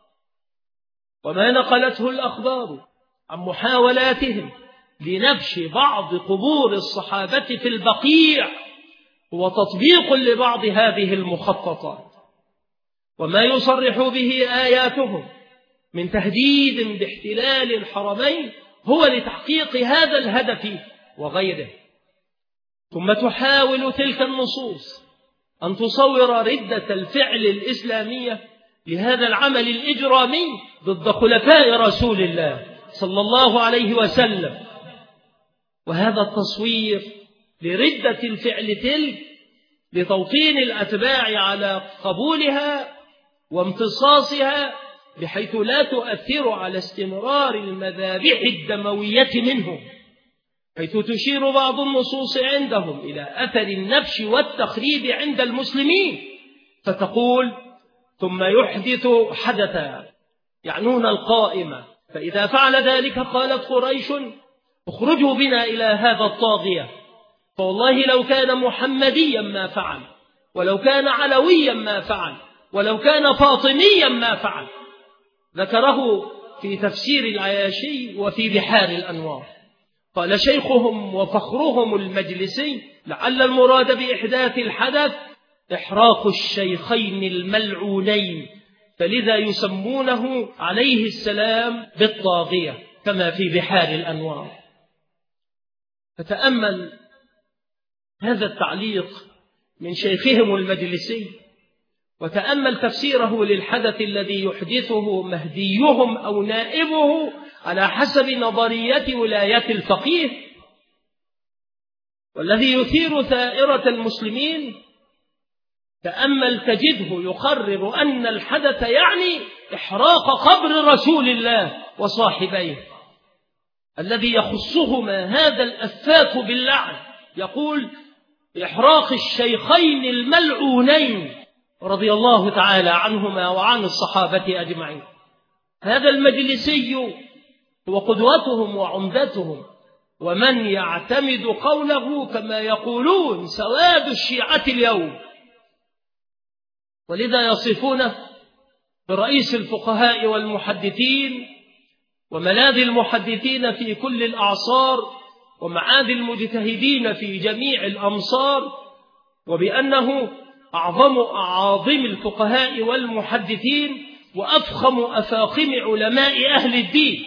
وما نقلته الأخبار عن محاولاتهم لنبش بعض قبور الصحابة في البقيع هو تطبيق لبعض هذه المخططات. وما يصرح به آياتهم من تهديد باحتلال الحرمين هو لتحقيق هذا الهدف وغيره. ثم تحاول تلك النصوص أن تصور ردة الفعل الإسلامية لهذا العمل الإجرامي ضد خلفاء رسول الله صلى الله عليه وسلم. وهذا التصوير لردة الفعل تلك لتوطين الأتباع على قبولها وامتصاصها بحيث لا تؤثر على استمرار المذابح الدموية منهم، حيث تشير بعض النصوص عندهم إلى أثر النبش والتخريب عند المسلمين، فتقول: ثم يحدث حدثا، يعنون القائمة، فإذا فعل ذلك قالت قريش: اخرجوا بنا إلى هذا الطاغية، فوالله لو كان محمديا ما فعل، ولو كان علويا ما فعل، ولو كان فاطميا ما فعل. ذكره في تفسير العياشي وفي بحار الأنوار. قال شيخهم وفخرهم المجلسي: لعل المراد بإحداث الحدث إحراق الشيخين الملعونين، فلذا يسمونه عليه السلام بالطاغية كما في بحار الأنوار. فتأمل هذا التعليق من شيخهم المجلسي، وتأمل تفسيره للحدث الذي يحدثه مهديهم أو نائبه على حسب نظرية ولاية الفقيه، والذي يثير ثائرة المسلمين. تأمل تجده يقرر أن الحدث يعني إحراق قبر رسول الله وصاحبيه الذي يخصهما هذا الأفاك باللعن، يقول إحراق الشيخين الملعونين رضي الله تعالى عنهما وعن الصحابة أجمعين. هذا المجلسي هو قدوتهم وعمدتهم، ومن يعتمد قوله كما يقولون سواد الشيعة اليوم، ولذا يصفونه برئيس الفقهاء والمحدثين وملاذ المحدثين في كل الأعصار ومعاد المجتهدين في جميع الأمصار، وبأنه أعظم أعاظم الفقهاء والمحدثين وأفخم أفاخم علماء أهل الدين.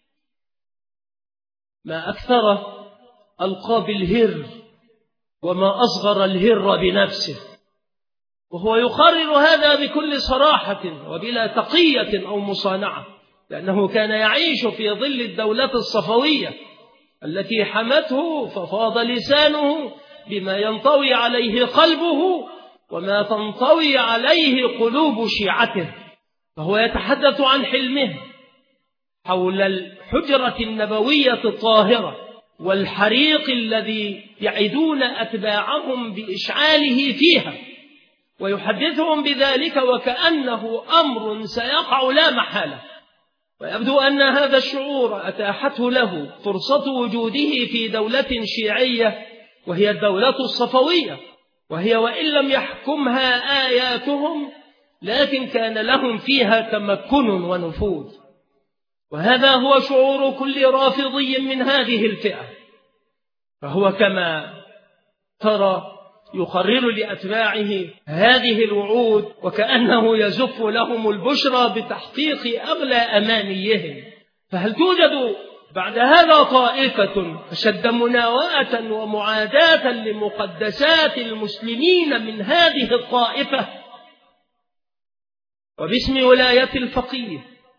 ما أكثر ألقاب الهر وما أصغر الهر بنفسه، وهو يقرر هذا بكل صراحة وبلا تقية أو مصانعة، لأنه كان يعيش في ظل الدولة الصفوية التي حمته ففاض لسانه بما ينطوي عليه قلبه وما تنطوي عليه قلوب شيعته، فهو يتحدث عن حلمه حول الحجرة النبوية الطاهرة والحريق الذي يعدون أتباعهم بإشعاله فيها، ويحدثهم بذلك وكأنه أمر سيقع لا محالة. ويبدو أن هذا الشعور أتاحته له فرصة وجوده في دولة شيعية وهي الدولة الصفوية، وهي وإن لم يحكمها آياتهم لكن كان لهم فيها تمكن ونفوذ. وهذا هو شعور كل رافضي من هذه الفئة، فهو كما ترى يقرر لأتباعه هذه الوعود وكأنه يزف لهم البشرى بتحقيق أغلى أمانيهم. فهل توجد بعد هذا طائفة أشد مناوئة ومعاداة لمقدسات المسلمين من هذه الطائفة؟ وباسم ولاية الفقيه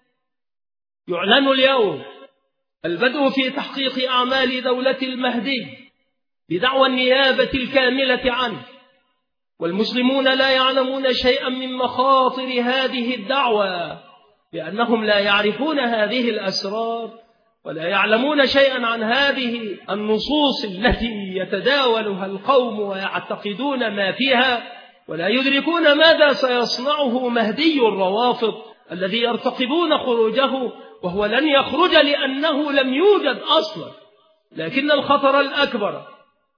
يعلن اليوم البدء في تحقيق أعمال دولة المهدي بدعوى النيابة الكاملة عنه، والمسلمون لا يعلمون شيئا من مخاطر هذه الدعوة، لأنهم لا يعرفون هذه الأسرار ولا يعلمون شيئا عن هذه النصوص التي يتداولها القوم ويعتقدون ما فيها، ولا يدركون ماذا سيصنعه مهدي الروافض الذي يرتقبون خروجه، وهو لن يخرج لأنه لم يوجد أصلا. لكن الخطر الأكبر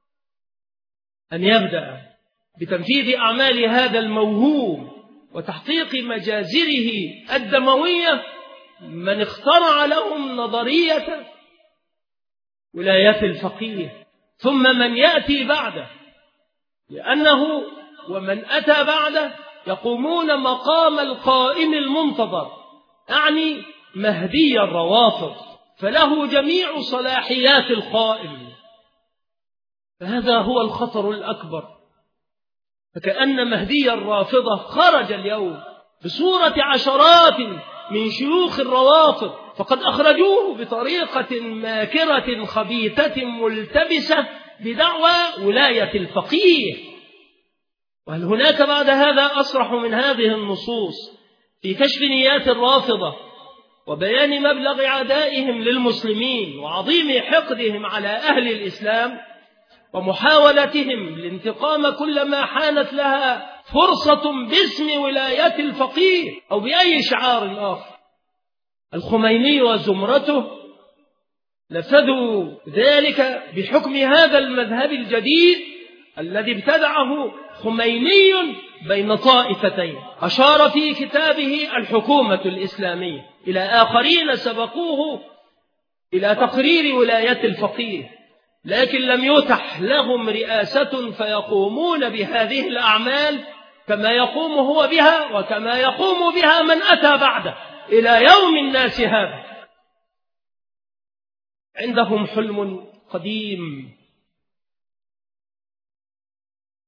أن يبدأ بتنفيذ أعمال هذا الموهوم وتحقيق مجازره الدموية من اخترع لهم نظرية ولاية الفقيه، ثم من يأتي بعده، لأنه ومن أتى بعده يقومون مقام القائم المنتظر، أعني مهدي الروافض، فله جميع صلاحيات القائم. فهذا هو الخطر الأكبر، فكأن مهدي الرافضة خرج اليوم بصورة عشرات من شيوخ الروافض، فقد أخرجوه بطريقة ماكرة خبيثة ملتبسة بدعوى ولاية الفقيه. وهل هناك بعد هذا أصرح من هذه النصوص في كشف نيات الرافضة وبيان مبلغ عدائهم للمسلمين وعظيم حقدهم على أهل الإسلام ومحاولتهم لانتقام كلما حانت لها فرصة باسم ولاية الفقيه أو بأي شعار آخر؟ الخميني وزمرته نفذوا ذلك بحكم هذا المذهب الجديد الذي ابتدعه خميني بين طائفتين، أشار في كتابه الحكومة الإسلامية إلى آخرين سبقوه إلى تقرير ولاية الفقيه، لكن لم يتح لهم رئاسة فيقومون بهذه الأعمال كما يقوم هو بها وكما يقوم بها من أتى بعده إلى يوم الناس هذا. عندهم حلم قديم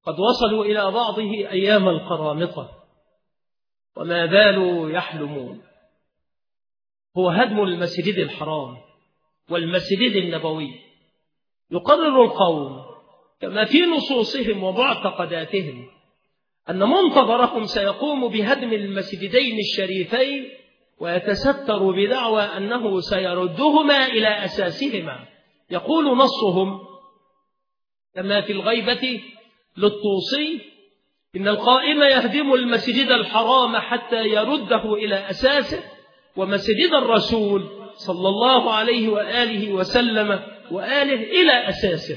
قد وصلوا إلى بعضه أيام القرامطة وما بالوا يحلمون، هو هدم المسجد الحرام والمسجد النبوي. يقرر القوم كما في نصوصهم ومعتقداتهم أن منتظرهم سيقوم بهدم المسجدين الشريفين، ويتستر بدعوى أنه سيردهما إلى أساسهما. يقول نصهم كما في الغيبة للطوسي: إن القائم يهدم المسجد الحرام حتى يرده إلى أساسه، ومسجد الرسول صلى الله عليه وآله وسلم وآله إلى أساسه.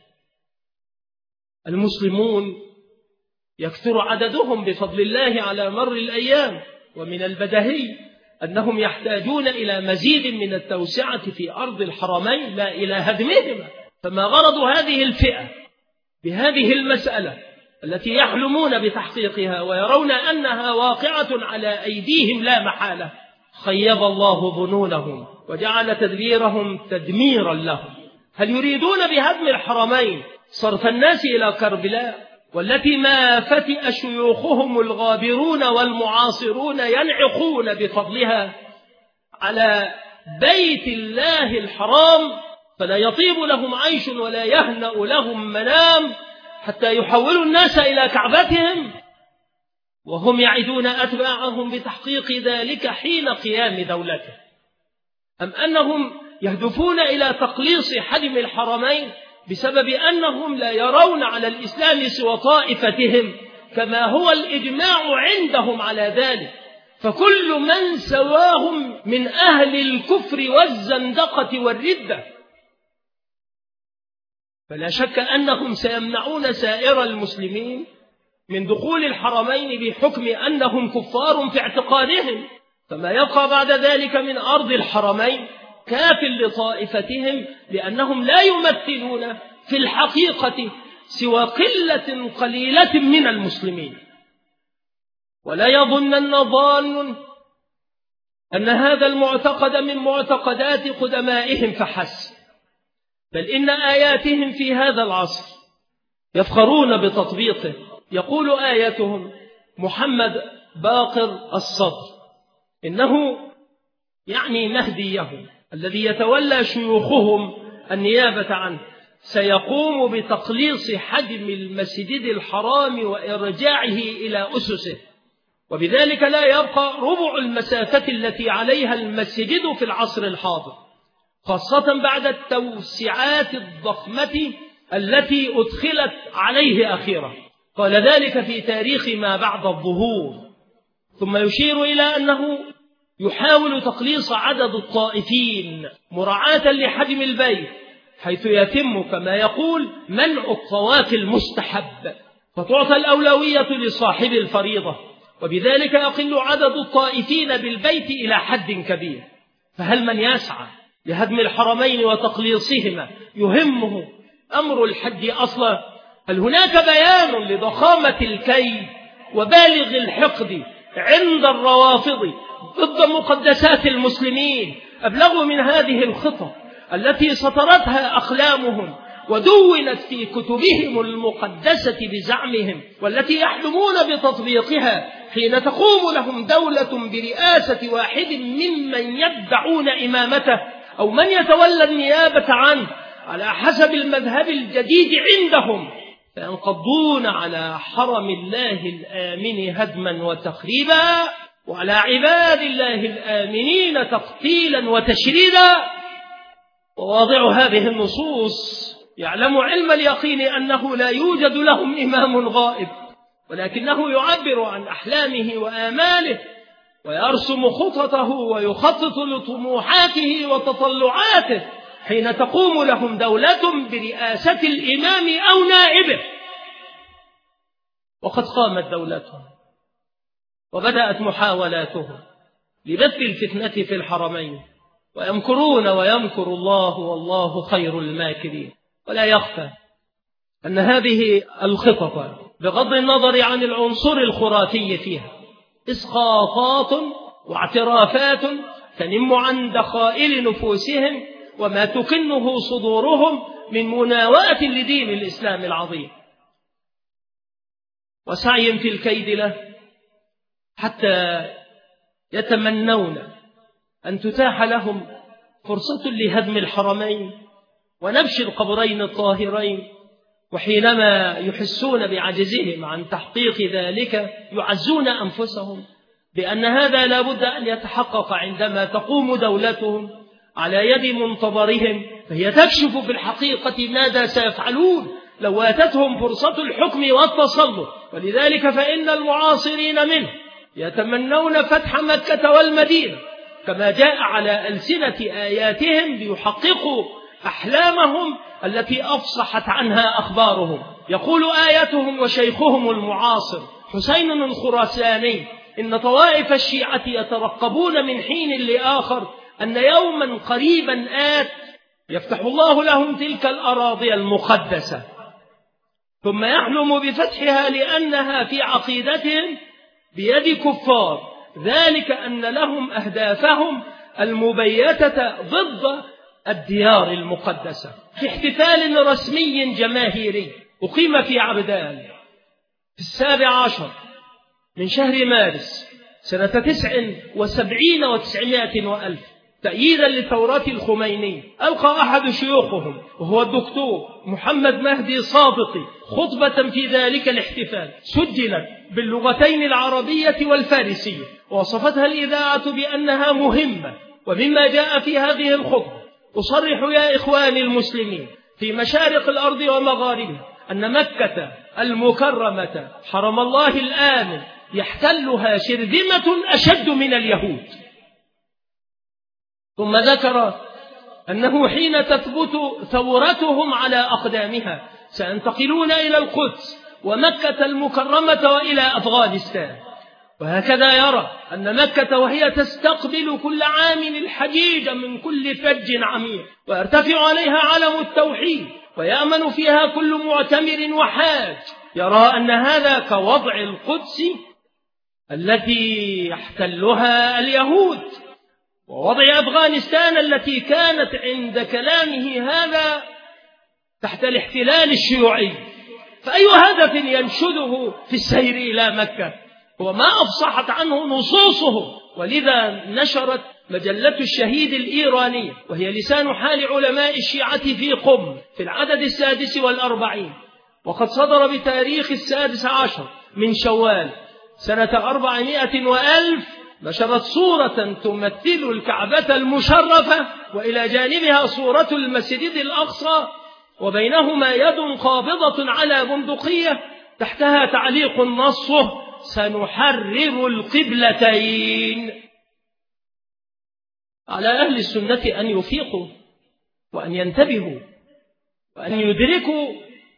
المسلمون يكثر عددهم بفضل الله على مر الأيام، ومن البديهي أنهم يحتاجون إلى مزيد من التوسعة في أرض الحرمين لا إلى هدمهما. فما غرض هذه الفئة بهذه المسألة التي يحلمون بتحقيقها ويرون أنها واقعة على أيديهم لا محالة؟ خيب الله ظنونهم وجعل تدبيرهم تدميرا لهم. هل يريدون بهدم الحرمين صرف الناس إلى كربلاء، والتي ما فتئ شيوخهم الغابرون والمعاصرون ينعقون بفضلها على بيت الله الحرام، فلا يطيب لهم عيش ولا يهنأ لهم منام حتى يحولوا الناس إلى كعبتهم، وهم يعدون أتباعهم بتحقيق ذلك حين قيام دولته؟ أم أنهم يهدفون إلى تقليص حجم الحرمين بسبب أنهم لا يرون على الإسلام سوى طائفتهم، كما هو الإجماع عندهم على ذلك؟ فكل من سواهم من أهل الكفر والزندقة والردة. فلا شك أنهم سيمنعون سائر المسلمين من دخول الحرمين بحكم أنهم كفار في اعتقادهم، فما يبقى بعد ذلك من أرض الحرمين كاف لطائفتهم، لأنهم لا يمثلون في الحقيقة سوى قلة قليلة من المسلمين. ولا يظنن ظان أن هذا المعتقد من معتقدات قدمائهم فحسب، بل إن آياتهم في هذا العصر يفخرون بتطبيقه. يقول آياتهم: محمد باقر الصدر، إنه يعني مهديهم الذي يتولى شيوخهم النيابة عنه، سيقوم بتقليص حجم المسجد الحرام وإرجاعه إلى أسسه، وبذلك لا يبقى ربع المسافة التي عليها المسجد في العصر الحاضر، خاصة بعد التوسعات الضخمة التي أدخلت عليه أخيرا. قال ذلك في تاريخ ما بعد الظهور. ثم يشير إلى أنه يحاول تقليص عدد الطائفين مراعاة لحجم البيت، حيث يتم كما يقول منع الطواف المستحب، فتعطى الأولوية لصاحب الفريضة، وبذلك يقل عدد الطائفين بالبيت إلى حد كبير. فهل من يسعى لهدم الحرمين وتقليصهما يهمه أمر الحج أصلا؟ هل هناك بيان لضخامة الكيد وبالغ الحقد عند الروافض ضد مقدسات المسلمين أبلغ من هذه الخطط التي سطرتها أقلامهم ودونت في كتبهم المقدسة بزعمهم، والتي يحلمون بتطبيقها حين تقوم لهم دولة برئاسة واحد ممن يدعون إمامته أو من يتولى النيابة عنه على حسب المذهب الجديد عندهم، فينقضون على حرم الله الآمن هدما وتخريبا، وعلى عباد الله الآمنين تقتيلا وتشريدا. وواضع هذه النصوص يعلم علم اليقين أنه لا يوجد لهم إمام غائب، ولكنه يعبر عن أحلامه وآماله ويرسم خططه ويخطط لطموحاته وتطلعاته حين تقوم لهم دولة برئاسة الإمام أو نائبه. وقد قامت دولتهم وبدأت محاولاتهم لبث الفتنة في الحرمين، ويمكرون ويمكر الله والله خير الماكرين. ولا يخفى أن هذه الخطط بغض النظر عن العنصر الخرافي فيها إسقاطات واعترافات تنم عن دخائل نفوسهم وما تكنه صدورهم من مناوئة لدين الإسلام العظيم. وسعي في الكيد له، حتى يتمنون أن تتاح لهم فرصة لهدم الحرمين ونبش القبرين الطاهرين. وحينما يحسون بعجزهم عن تحقيق ذلك يعزون أنفسهم بأن هذا لا بد أن يتحقق عندما تقوم دولتهم على يد منتظرهم، فهي تكشف في الحقيقة ماذا سيفعلون لو أتتهم فرصة الحكم والتسلط. ولذلك فإن المعاصرين منه يتمنون فتح مكة والمدينة كما جاء على ألسنة آياتهم ليحققوا أحلامهم التي أفصحت عنها أخبارهم. يقول آياتهم وشيخهم المعاصر حسين الخراساني إن طوائف الشيعة يترقبون من حين لآخر أن يوما قريبا آت يفتح الله لهم تلك الأراضي المقدسة، ثم يحلم بفتحها لأنها في عقيدتهم بيد كفار، ذلك أن لهم أهدافهم المبيتة ضد الديار المقدسة. في احتفال رسمي جماهيري أقيم في عبدان في السابع عشر من شهر مارس سنة تسع وسبعين وتسعمائة وألف تأييدا لثورات الخميني، ألقى أحد شيوخهم وهو الدكتور محمد مهدي صادقي خطبة في ذلك الاحتفال سجلت باللغتين العربية والفارسية، ووصفتها الإذاعة بأنها مهمة. ومما جاء في هذه الخطبة: أصرح يا إخواني المسلمين في مشارق الأرض ومغاربها أن مكة المكرمة حرم الله الآمن يحتلها شرذمة أشد من اليهود. ثم ذكر أنه حين تثبت ثورتهم على أقدامها سينتقلون إلى القدس ومكة المكرمة وإلى أفغانستان. وهكذا يرى أن مكة وهي تستقبل كل عام الحجيج من كل فج عميق ويرتفع عليها علم التوحيد ويأمن فيها كل معتمر وحاج، يرى أن هذا كوضع القدس التي يحتلها اليهود ووضع أفغانستان التي كانت عند كلامه هذا تحت الاحتلال الشيوعي. فأي هدف ينشده في السير إلى مكة هو ما أفصحت عنه نصوصه. ولذا نشرت مجلة الشهيد الإيرانية وهي لسان حال علماء الشيعة في قم في العدد السادس والأربعين، وقد صدر بتاريخ السادس عشر من شوال سنة أربعمائة وألف، نشرت صورة تمثل الكعبة المشرفة وإلى جانبها صورة المسجد الأقصى وبينهما يد قابضة على بندقية تحتها تعليق نصه: سنحرر القبلتين. على أهل السنة أن يفيقوا وأن ينتبهوا وأن يدركوا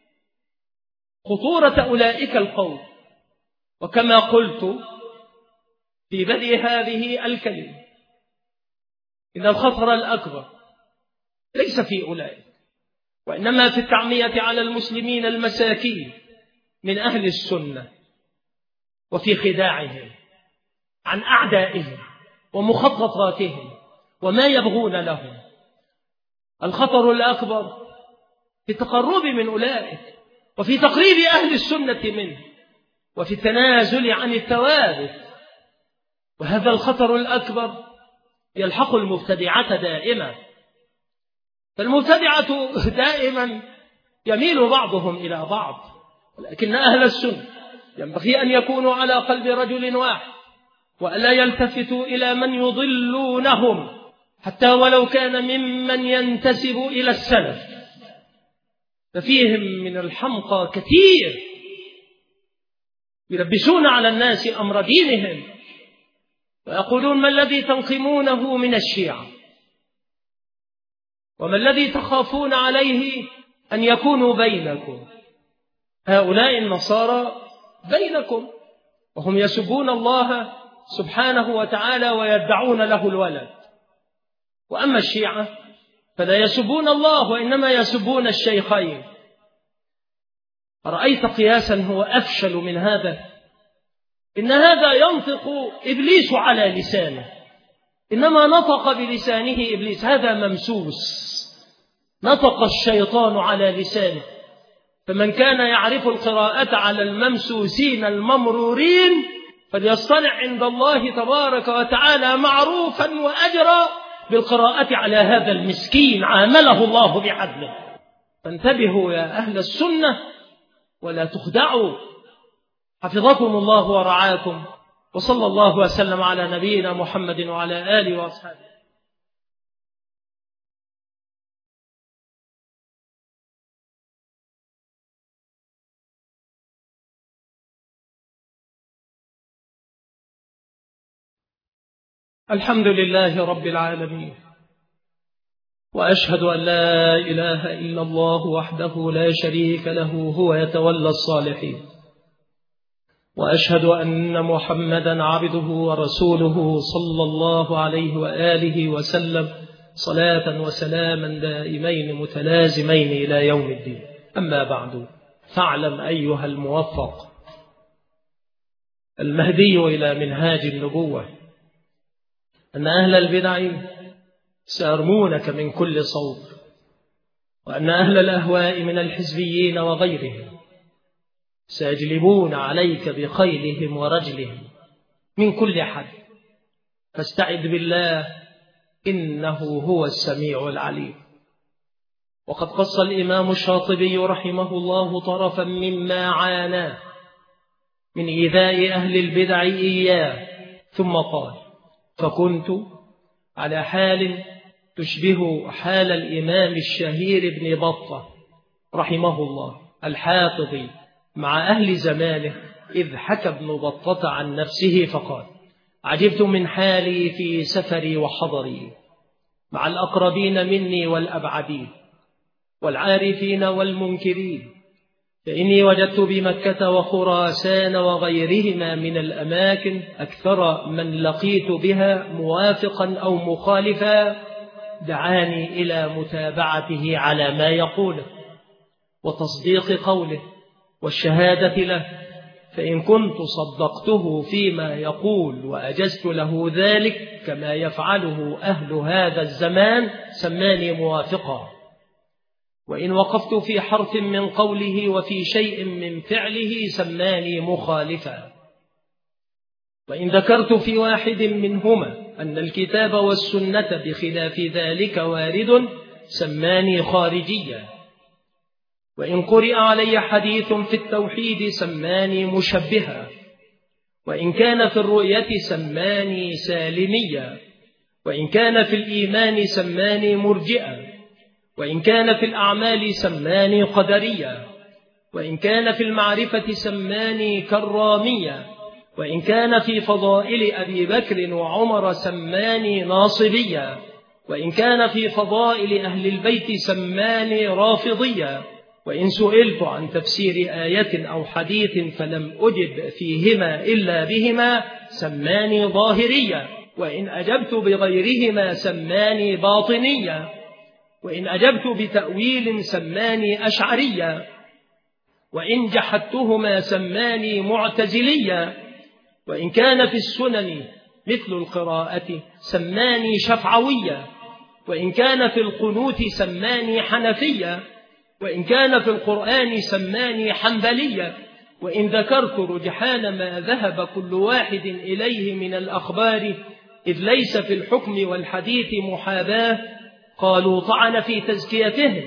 خطورة أولئك القوم. وكما قلت في بدء هذه الكلمة إن الخطر الأكبر ليس في أولئك، وإنما في التعمية على المسلمين المساكين من أهل السنة وفي خداعهم عن أعدائهم ومخططاتهم وما يبغون لهم. الخطر الأكبر في التقرب من أولئك وفي تقريب أهل السنة منه وفي التنازل عن الثوابت. وهذا الخطر الأكبر يلحق المبتدعة دائما، فالمبتدعة دائما يميل بعضهم إلى بعض، ولكن أهل السنة ينبغي أن يكونوا على قلب رجل واحد وألا يلتفتوا إلى من يضلونهم حتى ولو كان ممن ينتسب إلى السلف. ففيهم من الحمقى كثير يلبسون على الناس أمر دينهم ويقولون: ما الذي تنقمونه من الشيعة؟ وما الذي تخافون عليه أن يكونوا بينكم؟ هؤلاء النصارى بينكم وهم يسبون الله سبحانه وتعالى ويدعون له الولد، وأما الشيعة فلا يسبون الله وإنما يسبون الشيخين. أرأيت قياسا هو أفشل من هذا؟ إن هذا ينطق إبليس على لسانه، إنما نطق بلسانه إبليس، هذا ممسوس، نطق الشيطان على لسانه. فمن كان يعرف القراءة على الممسوسين الممرورين فليصطنع عند الله تبارك وتعالى معروفا وأجرا بالقراءة على هذا المسكين عامله الله بعدله. فانتبهوا يا أهل السنة ولا تخدعوا، حفظكم الله ورعاكم، وصلى الله وسلم على نبينا محمد وعلى آله وأصحابه. الحمد لله رب العالمين، وأشهد أن لا إله إلا الله وحده لا شريك له هو يتولى الصالحين، وأشهد أن محمدا عبده ورسوله صلى الله عليه وآله وسلم صلاة وسلاما دائمين متلازمين إلى يوم الدين. أما بعد، فاعلم أيها الموفق المهدي إلى منهاج النبوة أن أهل البدع سيرمونك من كل صوب، وأن أهل الأهواء من الحزبيين وغيرهم سيجلبون عليك بخيلهم ورجلهم من كل حد، فاستعذ بالله إنه هو السميع العليم. وقد قص الإمام الشاطبي رحمه الله طرفا مما عاناه من إيذاء أهل البدع إياه، ثم قال: فكنت على حال تشبه حال الإمام الشهير ابن بطة رحمه الله الحافظ مع أهل زمانه، إذ حكى ابن بطة عن نفسه فقال: عجبت من حالي في سفري وحضري مع الأقربين مني والأبعدين والعارفين والمنكرين، فإني وجدت بمكة وخراسان وغيرهما من الأماكن أكثر من لقيت بها موافقا أو مخالفا دعاني إلى متابعته على ما يقوله وتصديق قوله والشهادة له، فإن كنت صدقته فيما يقول وأجزت له ذلك كما يفعله أهل هذا الزمان سماني موافقا، وإن وقفت في حرف من قوله وفي شيء من فعله سماني مخالفا، وإن ذكرت في واحد منهما أن الكتاب والسنة بخلاف ذلك وارد سماني خارجيا، وإن قرئ علي حديث في التوحيد سماني مشبها، وإن كان في الرؤية سماني سالميا، وإن كان في الإيمان سماني مرجئا، وإن كان في الأعمال سماني قدريا، وإن كان في المعرفة سماني كراميا، وإن كان في فضائل أبي بكر وعمر سماني ناصبيا، وإن كان في فضائل أهل البيت سماني رافضيا، وإن سئلت عن تفسير آية أو حديث فلم أجب فيهما إلا بهما سماني ظاهريا، وإن أجبت بغيرهما سماني باطنيا، وإن أجبت بتأويل سماني أشعريا، وإن جحدتهما سماني معتزليا، وإن كان في السنن مثل القراءة سماني شفعويا، وإن كان في القنوت سماني حنفيا، وإن كان في القرآن سماني حنبليا، وإن ذكرت رجحان ما ذهب كل واحد إليه من الأخبار إذ ليس في الحكم والحديث محاباه قالوا طعن في تزكيتهم.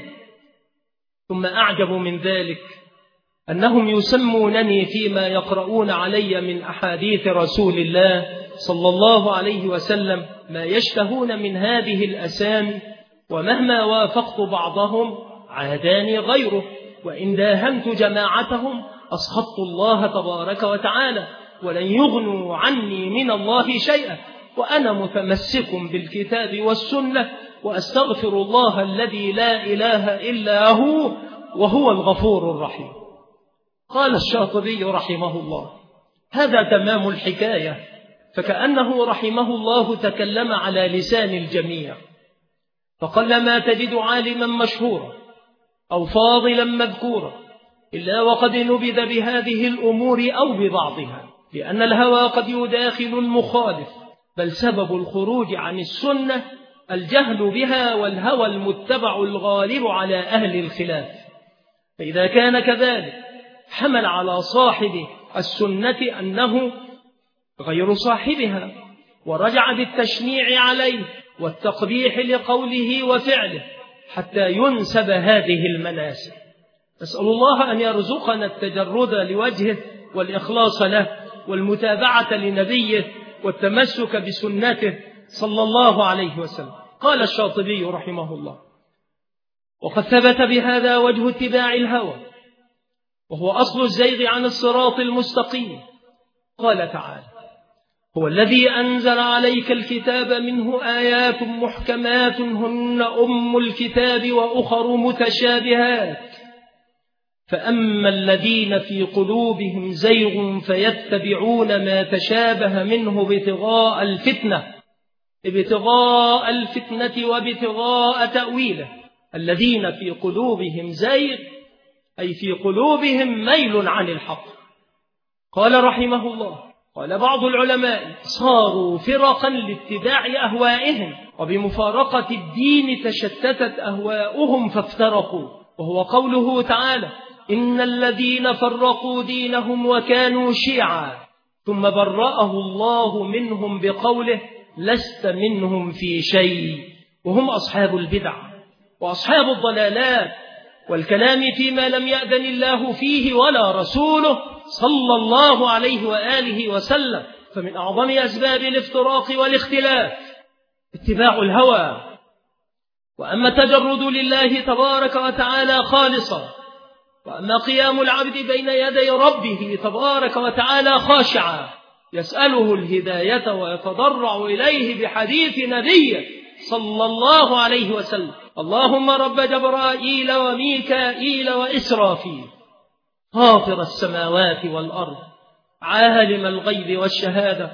ثم أعجب من ذلك أنهم يسمونني فيما يقرؤون علي من أحاديث رسول الله صلى الله عليه وسلم ما يشتهون من هذه الأسامي، ومهما وافقت بعضهم عاداني غيره، وإن داهمت جماعتهم أسخطت الله تبارك وتعالى، ولن يغنوا عني من الله شيئا، وأنا متمسك بالكتاب والسنة، وأستغفر الله الذي لا إله إلا هو وهو الغفور الرحيم. قال الشاطبي رحمه الله: هذا تمام الحكاية، فكأنه رحمه الله تكلم على لسان الجميع، فقلما تجد عالما مشهورا أو فاضلا مذكورا إلا وقد نبذ بهذه الأمور أو ببعضها، لأن الهوى قد يداخل المخالف، بل سبب الخروج عن السنة الجهل بها والهوى المتبع الغالب على أهل الخلاف، فإذا كان كذلك حمل على صاحب السنة أنه غير صاحبها، ورجع بالتشنيع عليه والتقبيح لقوله وفعله حتى ينسب هذه المناسب. نسأل الله أن يرزقنا التجرد لوجهه والإخلاص له والمتابعة لنبيه والتمسك بسنته صلى الله عليه وسلم. قال الشاطبي رحمه الله: وقد ثبت بهذا وجه اتباع الهوى، وهو أصل الزيغ عن الصراط المستقيم. قال تعالى: هو الذي أنزل عليك الكتاب منه آيات محكمات هن أم الكتاب وأخر متشابهات، فأما الذين في قلوبهم زيغ فيتبعون ما تشابه منه ابتغاء الفتنة ابتغاء الفتنة وابتغاء تأويله. الذين في قلوبهم زيغ أي في قلوبهم ميل عن الحق. قال رحمه الله: قال بعض العلماء: صاروا فرقا لاتباع أهوائهم، وبمفارقة الدين تشتتت أهواؤهم فافترقوا. وهو قوله تعالى: إن الذين فرقوا دينهم وكانوا شيعا ثم برأه الله منهم بقوله: لست منهم في شيء. وهم أصحاب البدع وأصحاب الضلالات والكلام فيما لم يأذن الله فيه ولا رسوله صلى الله عليه وآله وسلم. فمن أعظم أسباب الافتراق والاختلاف اتباع الهوى. وأما التجرد لله تبارك وتعالى خالصا، وأما قيام العبد بين يدي ربه تبارك وتعالى خاشعا يسأله الهداية ويتضرع إليه بحديث نبيه صلى الله عليه وسلم: اللهم رب جبرائيل وميكائيل وإسرافيل فاطر السماوات والأرض عالم الغيب والشهادة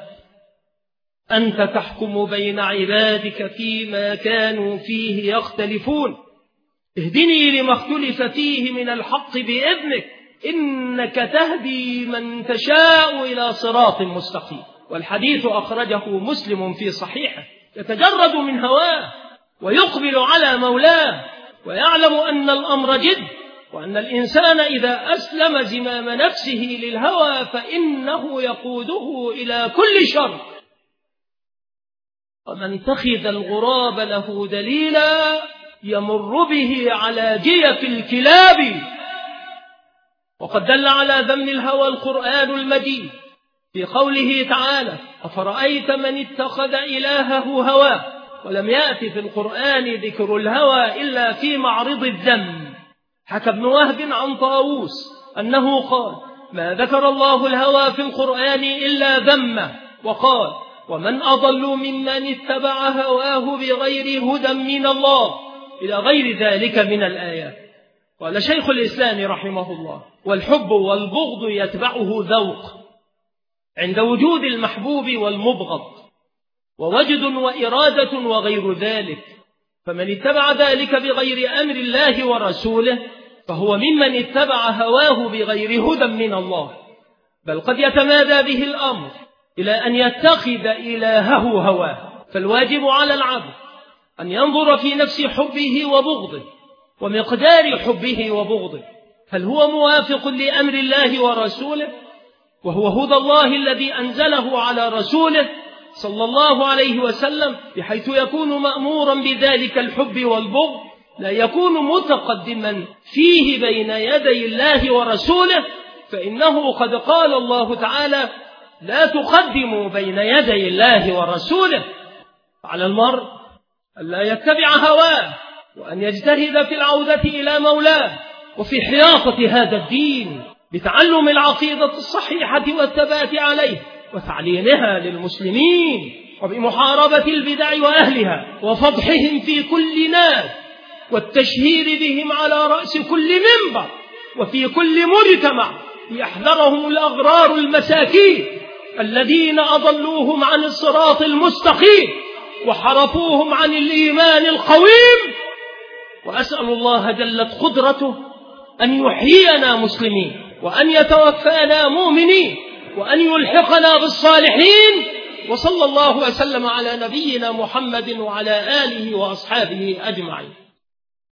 أنت تحكم بين عبادك فيما كانوا فيه يختلفون، اهدني لما اختلف فيه من الحق بإذنك إنك تهدي من تشاء إلى صراط مستقيم. والحديث أخرجه مسلم في صحيحه. يتجرد من هواه ويقبل على مولاه، ويعلم أن الأمر جد، وأن الإنسان إذا أسلم زمام نفسه للهوى فإنه يقوده إلى كل شر. ومن اتخذ الغراب له دليلا يمر به على جيف الكلاب. وقد دل على ذم الهوى القرآن المجيد في قوله تعالى: أفرأيت من اتخذ إلهه هواه. ولم يأتي في القرآن ذكر الهوى إلا في معرض الذم. حكى ابن وهب عن طاووس أنه قال: ما ذكر الله الهوى في القرآن إلا ذمه، وقال: ومن أضل ممن اتبع هواه بغير هدى من الله، إلى غير ذلك من الآيات. قال شيخ الإسلام رحمه الله: والحب والبغض يتبعه ذوق عند وجود المحبوب والمبغض، ووجد وإرادة وغير ذلك. فمن اتبع ذلك بغير أمر الله ورسوله فهو ممن اتبع هواه بغير هدى من الله، بل قد يتمادى به الأمر إلى أن يتخذ إلهه هواه. فالواجب على العبد أن ينظر في نفس حبه وبغضه ومقدار حبه وبغضه، هل هو موافق لأمر الله ورسوله، وهو هدى الله الذي أنزله على رسوله صلى الله عليه وسلم، بحيث يكون مأمورا بذلك الحب والبغض، لا يكون متقدما فيه بين يدي الله ورسوله، فإنه قد قال الله تعالى: لا تقدموا بين يدي الله ورسوله. على المرء ألا يتبع هواه، وأن يجتهد في العودة إلى مولاه وفي حياطة هذا الدين بتعلم العقيدة الصحيحة والثبات عليه وتعليمها للمسلمين، وبمحاربة البدع وأهلها وفضحهم في كل ناس والتشهير بهم على رأس كل منبر وفي كل مجتمع، ليحذرهم الأغرار المساكين الذين أضلوهم عن الصراط المستقيم وحرفوهم عن الإيمان القويم. وأسأل الله جلت قدرته أن يحيينا مسلمين، وأن يتوفانا مؤمنين، وأن يلحقنا بالصالحين. وصلى الله وسلم على نبينا محمد وعلى آله وأصحابه أجمعين.